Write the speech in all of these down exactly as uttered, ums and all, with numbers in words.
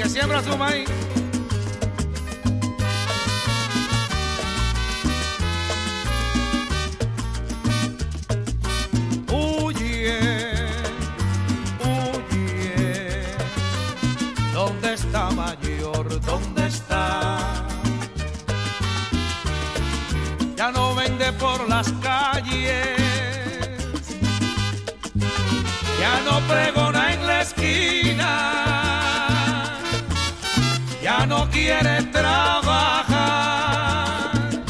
que siembra su maíz. Huye, huye, ¿dónde está mayor? ¿Dónde está? Ya no vende por las calles, ya no pregona en la esquina, ya no quiere trabajar.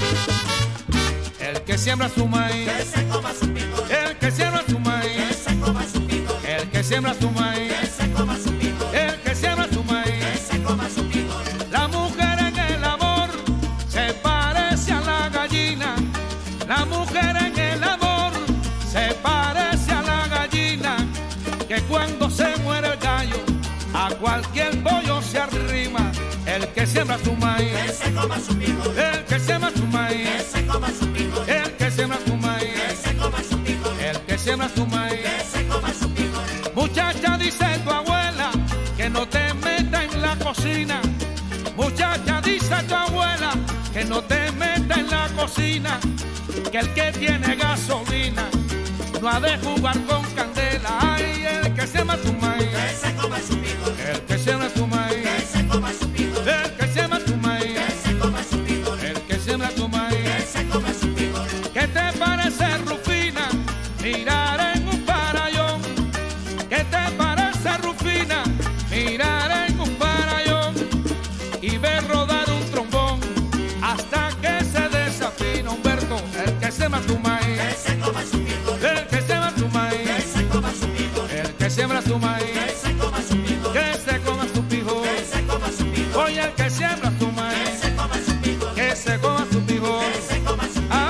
El que siembra su maíz, que se coma su pico. el que siembra su maíz, Que se coma su pico. el que siembra su maíz, Que se coma su pico. el que siembra su maíz. Que se coma su pico. La mujer en el amor se parece a la gallina, la mujer en el amor se parece a la gallina, que cuando se muere el gallo a cualquier pollo se arrima. El que siembra su maíz, Que se coma su pico. el que siembra su Que maíz, se coma su pico. el que siembra su Que maíz, se coma su pico. el que siembra su maíz. Que se coma su pico. Muchacha, dice tu abuela que no te meta en la cocina. Muchacha, dice tu abuela que no te meta en la cocina, que el que tiene gasolina no ha de jugar con candela. Ay, el que siembra su maíz, Que se coma su pico. el que siembra su maíz, Que se coma su pico. el que siembra su maíz, Que se coma su pico. el que siembra su Que maíz. se coma su pico. ¿Qué te parece, Rufina, mirar en un parayón? ¿Qué te parece, Rufina, mirar en un parayón y ver rodar un trombón hasta que se desafina? Humberto, el que siembra su Que maíz, se coma su pico. el que siembra su Que maíz, se coma su pico. el que siembra su Que maíz, se coma su pico. que se coma su pijo. Que se coma su pico. Oye, el que siembra su Que maíz, se coma su pico. que se coma su pijo. Que se coma su pico.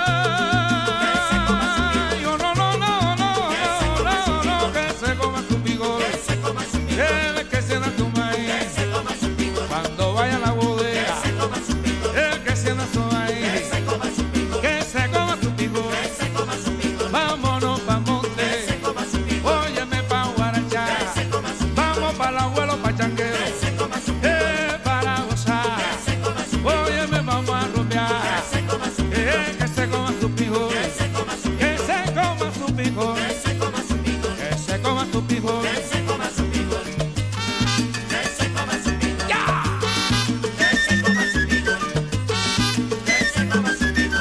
Ay, oh, no, no, no, no, no, no, no, que se coma su pijo. Que se coma su pico. El que siembra su Que maíz, se coma su pico. cuando vaya a la Que bodega. se coma su pico. El que siembra su Que maíz, se coma su pico. que se coma su pijo. Que se coma su pico. Vámonos pa' Que monte, se coma su pico. óyeme pa' guarachá. Que se coma su pico. Vamos pa' el abuelo, pa' changuero, Que se coma su pico. eh, para gozar. Que se coma su pico. Óyeme, vamos a Que rumbear. se coma su pico. Eh, que se coma su pijo, Que se coma su pico. que se coma su pijo, Que se coma su pico. que se coma su pijo. Que se coma su pico. Que se coma su pico. ¡Ya! Que se coma su pico. Que se coma su pico.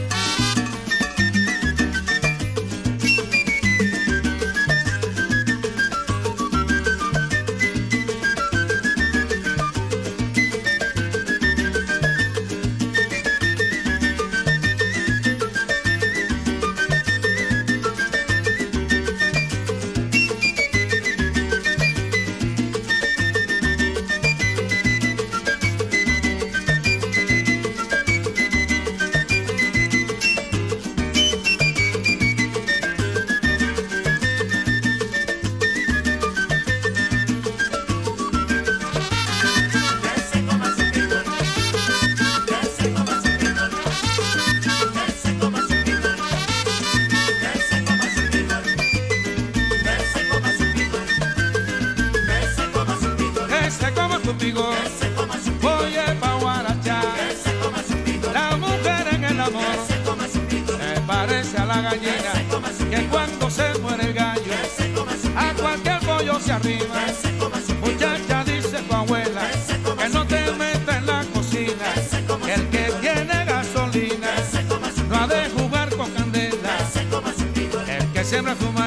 Que se coma su pico. Que se coma su pico. Que se coma su pico. Que se coma su pico. Que se coma su pico. Que se coma su pico. Que se coma su pijo, Que se coma su pico. oye pa' guarachá. Que se coma su pico. La mujer en el amor Que se coma su pico. se parece a la gallina, que cuando se muere el gallo Que se coma su pico. a cualquier pollo se arrima. Que se coma su pico. Muchacha, dice tu abuela que no te meta en la cocina, que el que tiene gasolina Que se coma su no ha de jugar con candela. Que se coma su pico. El que siembra su